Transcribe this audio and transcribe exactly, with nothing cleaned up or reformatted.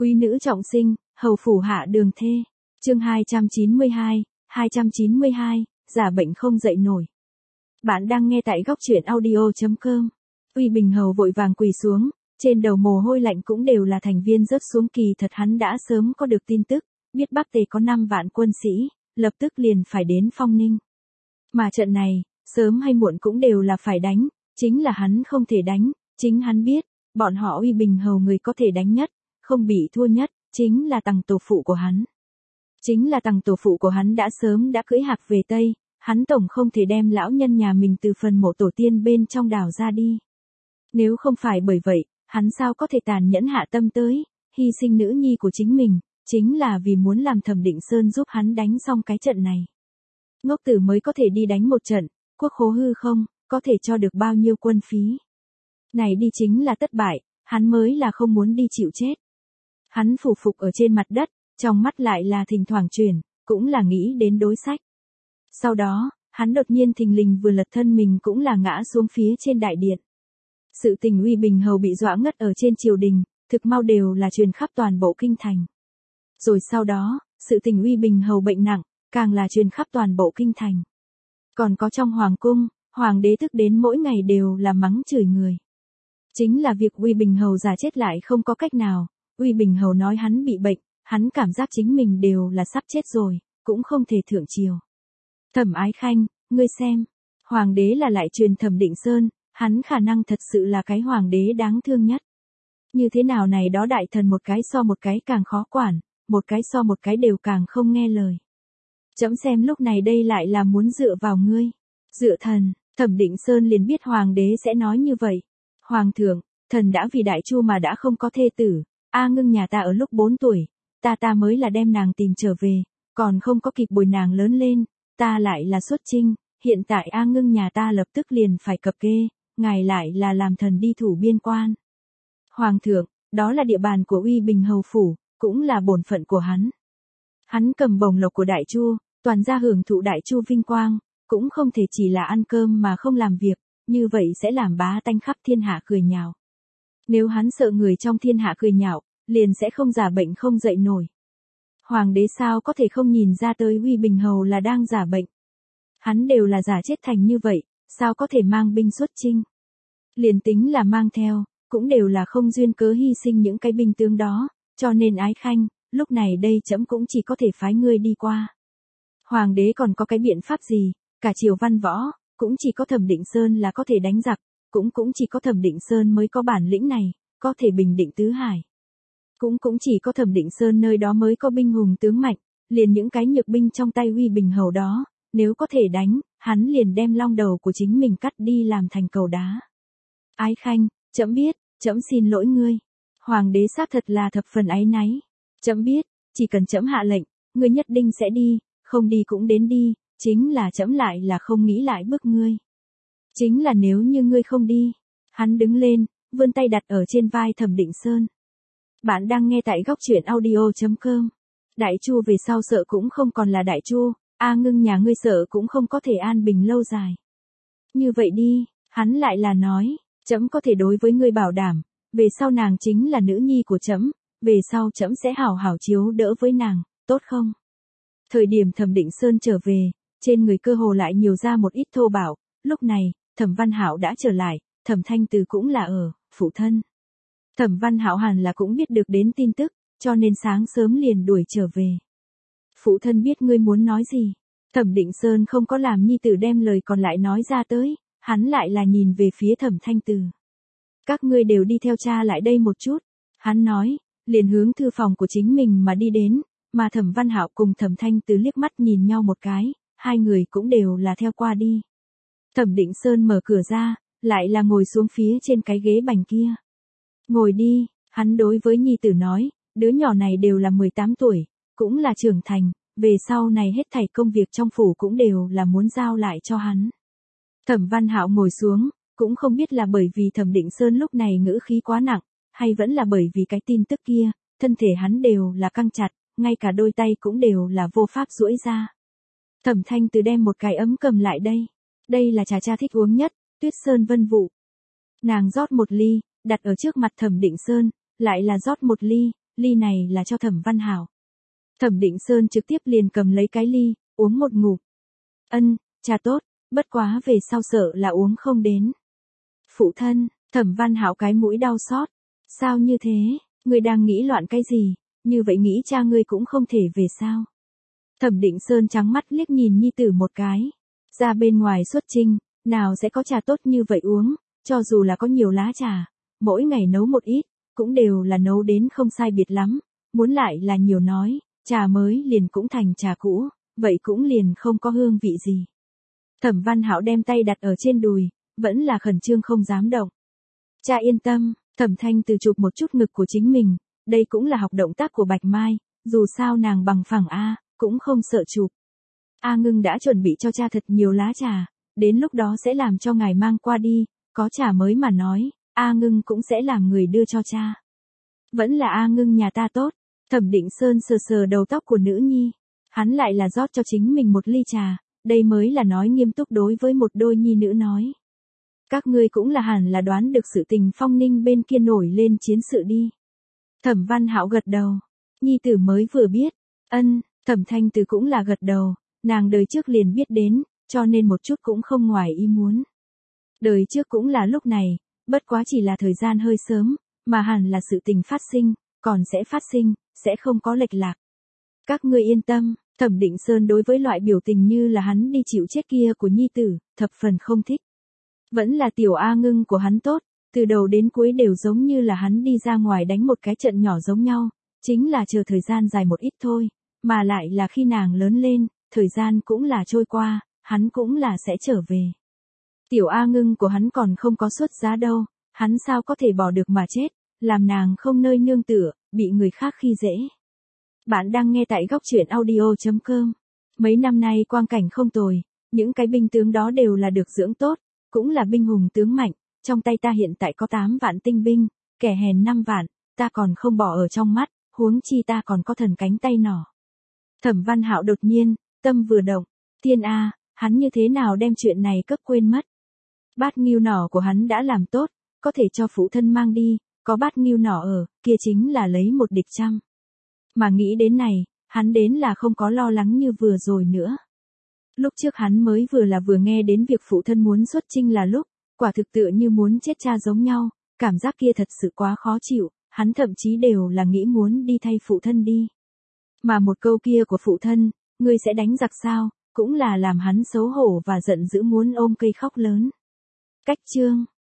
Quý nữ trọng sinh, hầu phủ hạ đường thê. Chương hai trăm chín mươi hai, hai trăm chín mươi hai, giả bệnh không dậy nổi. Bạn đang nghe tại góc truyện audio chấm com. Uy Bình Hầu vội vàng quỳ xuống, trên đầu mồ hôi lạnh cũng đều là thành viên rớt xuống, kỳ thật hắn đã sớm có được tin tức, biết Bắc Tề có năm vạn quân sĩ, lập tức liền phải đến Phong Ninh. Mà trận này, sớm hay muộn cũng đều là phải đánh, chính là hắn không thể đánh, chính hắn biết, bọn họ Uy Bình Hầu người có thể đánh nhất, không bị thua nhất, chính là Tằng tổ phụ của hắn. Chính là Tằng tổ phụ của hắn đã sớm đã cưỡi hạc về Tây, hắn tổng không thể đem lão nhân nhà mình từ phần mộ tổ tiên bên trong đào ra đi. Nếu không phải bởi vậy, hắn sao có thể tàn nhẫn hạ tâm tới, hy sinh nữ nhi của chính mình, chính là vì muốn làm Thẩm Định Sơn giúp hắn đánh xong cái trận này. Ngốc tử mới có thể đi đánh một trận, quốc khố hư không, có thể cho được bao nhiêu quân phí. Này đi chính là thất bại, hắn mới là không muốn đi chịu chết. Hắn phủ phục ở trên mặt đất, trong mắt lại là thỉnh thoảng chuyển, cũng là nghĩ đến đối sách. Sau đó, hắn đột nhiên thình lình vừa lật thân mình cũng là ngã xuống phía trên đại điện. Sự tình Uy Bình Hầu bị dọa ngất ở trên triều đình, thực mau đều là truyền khắp toàn bộ kinh thành. Rồi sau đó, sự tình Uy Bình Hầu bệnh nặng, càng là truyền khắp toàn bộ kinh thành. Còn có trong hoàng cung, hoàng đế thức đến mỗi ngày đều là mắng chửi người. Chính là việc Uy Bình Hầu già chết lại không có cách nào, Uy Bình Hầu nói hắn bị bệnh, hắn cảm giác chính mình đều là sắp chết rồi, cũng không thể thượng triều. Thẩm Ái Khanh, ngươi xem, hoàng đế là lại truyền Thẩm Định Sơn, hắn khả năng thật sự là cái hoàng đế đáng thương nhất. Như thế nào này đó đại thần một cái so một cái càng khó quản, một cái so một cái đều càng không nghe lời. Chấm xem lúc này đây lại là muốn dựa vào ngươi. Dựa thần, Thẩm Định Sơn liền biết hoàng đế sẽ nói như vậy. Hoàng thượng, thần đã vì đại chu mà đã không có thê tử, A Ngưng nhà ta ở lúc bốn tuổi, ta ta mới là đem nàng tìm trở về, còn không có kịp bồi nàng lớn lên, ta lại là xuất chinh, hiện tại A Ngưng nhà ta lập tức liền phải cập kê, ngài lại là làm thần đi thủ biên quan. Hoàng thượng, đó là địa bàn của Uy Bình Hầu phủ, cũng là bổn phận của hắn. Hắn cầm bổng lộc của đại chu, toàn gia hưởng thụ đại chu vinh quang, cũng không thể chỉ là ăn cơm mà không làm việc, như vậy sẽ làm bá tánh khắp thiên hạ cười nhạo. Nếu hắn sợ người trong thiên hạ cười nhạo, liền sẽ không giả bệnh không dậy nổi. Hoàng đế sao có thể không nhìn ra tới Uy Bình Hầu là đang giả bệnh. Hắn đều là giả chết thành như vậy, sao có thể mang binh xuất chinh. Liền tính là mang theo, cũng đều là không duyên cớ hy sinh những cái binh tướng đó, cho nên Ái Khanh, lúc này đây trẫm cũng chỉ có thể phái ngươi đi qua. Hoàng đế còn có cái biện pháp gì, cả triều văn võ, cũng chỉ có Thẩm Định Sơn là có thể đánh giặc, cũng cũng chỉ có Thẩm Định Sơn mới có bản lĩnh này, có thể bình định tứ hải. Cũng cũng chỉ có Thẩm Định Sơn nơi đó mới có binh hùng tướng mạnh, liền những cái nhược binh trong tay Uy Bình Hầu đó, nếu có thể đánh, hắn liền đem long đầu của chính mình cắt đi làm thành cầu đá. Ái Khanh, trẫm biết, trẫm xin lỗi ngươi. Hoàng đế xác thật là thập phần áy náy. Trẫm biết, chỉ cần trẫm hạ lệnh, ngươi nhất định sẽ đi, không đi cũng đến đi, chính là trẫm lại là không nghĩ lại bức ngươi. Chính là nếu như ngươi không đi. Hắn đứng lên, vươn tay đặt ở trên vai Thẩm Định Sơn. Bạn đang nghe tại góc truyện audio chấm com. Đại chu về sau sợ cũng không còn là đại chu, A Ngưng nhà ngươi sợ cũng không có thể an bình lâu dài. Như vậy đi, hắn lại là nói, trẫm có thể đối với ngươi bảo đảm, về sau nàng chính là nữ nhi của trẫm, về sau trẫm sẽ hảo hảo chiếu đỡ với nàng, tốt không? Thời điểm Thẩm Định Sơn trở về, trên người cơ hồ lại nhiều ra một ít thô bạo, lúc này, Thẩm Văn Hạo đã trở lại, Thẩm Thanh Từ cũng là ở phụ thân. Thẩm Văn Hạo hẳn là cũng biết được đến tin tức, cho nên sáng sớm liền đuổi trở về. Phụ thân biết ngươi muốn nói gì. Thẩm Định Sơn không có làm nhi tử đem lời còn lại nói ra tới, hắn lại là nhìn về phía Thẩm Thanh Từ. Các ngươi đều đi theo cha lại đây một chút, hắn nói, liền hướng thư phòng của chính mình mà đi đến, mà Thẩm Văn Hạo cùng Thẩm Thanh Từ liếc mắt nhìn nhau một cái, hai người cũng đều là theo qua đi. Thẩm Định Sơn mở cửa ra, lại là ngồi xuống phía trên cái ghế bành kia. Ngồi đi, hắn đối với nhi tử nói, đứa nhỏ này đều là mười tám tuổi, cũng là trưởng thành, về sau này hết thảy công việc trong phủ cũng đều là muốn giao lại cho hắn. Thẩm Văn Hạo ngồi xuống, cũng không biết là bởi vì Thẩm Định Sơn lúc này ngữ khí quá nặng, hay vẫn là bởi vì cái tin tức kia, thân thể hắn đều là căng chặt, ngay cả đôi tay cũng đều là vô pháp duỗi ra. Thẩm Thanh Từ đem một cái ấm cầm lại đây, đây là trà cha thích uống nhất, Tuyết Sơn Vân Vụ. Nàng rót một ly, đặt ở trước mặt Thẩm Định Sơn, lại là rót một ly, ly này là cho Thẩm Văn Hảo. Thẩm Định Sơn trực tiếp liền cầm lấy cái ly, uống một ngụm. Ân, trà tốt, bất quá về sau sợ là uống không đến. Phụ thân, Thẩm Văn Hảo cái mũi đau xót. Sao như thế, ngươi đang nghĩ loạn cái gì, như vậy nghĩ cha ngươi cũng không thể về sao. Thẩm Định Sơn trắng mắt liếc nhìn nhi tử một cái. Ra bên ngoài xuất trinh, nào sẽ có trà tốt như vậy uống, cho dù là có nhiều lá trà, mỗi ngày nấu một ít, cũng đều là nấu đến không sai biệt lắm, muốn lại là nhiều nói, trà mới liền cũng thành trà cũ, vậy cũng liền không có hương vị gì. Thẩm Văn Hảo đem tay đặt ở trên đùi, vẫn là khẩn trương không dám động. Cha yên tâm, Thẩm Thanh Từ chụp một chút ngực của chính mình, đây cũng là học động tác của Bạch Mai, dù sao nàng bằng phẳng A, cũng không sợ chụp. A Ngưng đã chuẩn bị cho cha thật nhiều lá trà, đến lúc đó sẽ làm cho ngài mang qua đi, có trà mới mà nói, A Ngưng cũng sẽ làm người đưa cho cha. Vẫn là A Ngưng nhà ta tốt. Thẩm Định Sơn sờ sờ đầu tóc của nữ nhi, hắn lại là rót cho chính mình một ly trà, đây mới là nói nghiêm túc đối với một đôi nhi nữ nói. Các ngươi cũng là hẳn là đoán được sự tình Phong Ninh bên kia nổi lên chiến sự đi. Thẩm Văn Hảo gật đầu, nhi tử mới vừa biết, ân, Thẩm Thanh Từ cũng là gật đầu, nàng đời trước liền biết đến, cho nên một chút cũng không ngoài ý muốn. Đời trước cũng là lúc này, bất quá chỉ là thời gian hơi sớm, mà hẳn là sự tình phát sinh, còn sẽ phát sinh, sẽ không có lệch lạc. Các ngươi yên tâm, Thẩm Định Sơn đối với loại biểu tình như là hắn đi chịu chết kia của nhi tử, thập phần không thích. Vẫn là tiểu A Ngưng của hắn tốt, từ đầu đến cuối đều giống như là hắn đi ra ngoài đánh một cái trận nhỏ giống nhau, chính là chờ thời gian dài một ít thôi, mà lại là khi nàng lớn lên, thời gian cũng là trôi qua, hắn cũng là sẽ trở về. Tiểu A Ngưng của hắn còn không có xuất giá đâu, hắn sao có thể bỏ được mà chết, làm nàng không nơi nương tựa, bị người khác khi dễ. Bạn đang nghe tại góc truyện audio chấm com. Mấy năm nay quang cảnh không tồi, những cái binh tướng đó đều là được dưỡng tốt, cũng là binh hùng tướng mạnh, trong tay ta hiện tại có tám vạn tinh binh, kẻ hèn năm vạn, ta còn không bỏ ở trong mắt, huống chi ta còn có thần cánh tay nỏ. Thẩm Văn Hạo đột nhiên, tâm vừa động, thiên a, hắn như thế nào đem chuyện này cấp quên mất. Bát ngưu nỏ của hắn đã làm tốt, có thể cho phụ thân mang đi, có bát ngưu nỏ ở, kia chính là lấy một địch trăm. Mà nghĩ đến này, hắn đến là không có lo lắng như vừa rồi nữa. Lúc trước hắn mới vừa là vừa nghe đến việc phụ thân muốn xuất chinh là lúc, quả thực tựa như muốn chết cha giống nhau, cảm giác kia thật sự quá khó chịu, hắn thậm chí đều là nghĩ muốn đi thay phụ thân đi. Mà một câu kia của phụ thân, ngươi sẽ đánh giặc sao, cũng là làm hắn xấu hổ và giận dữ muốn ôm cây khóc lớn. Cách chương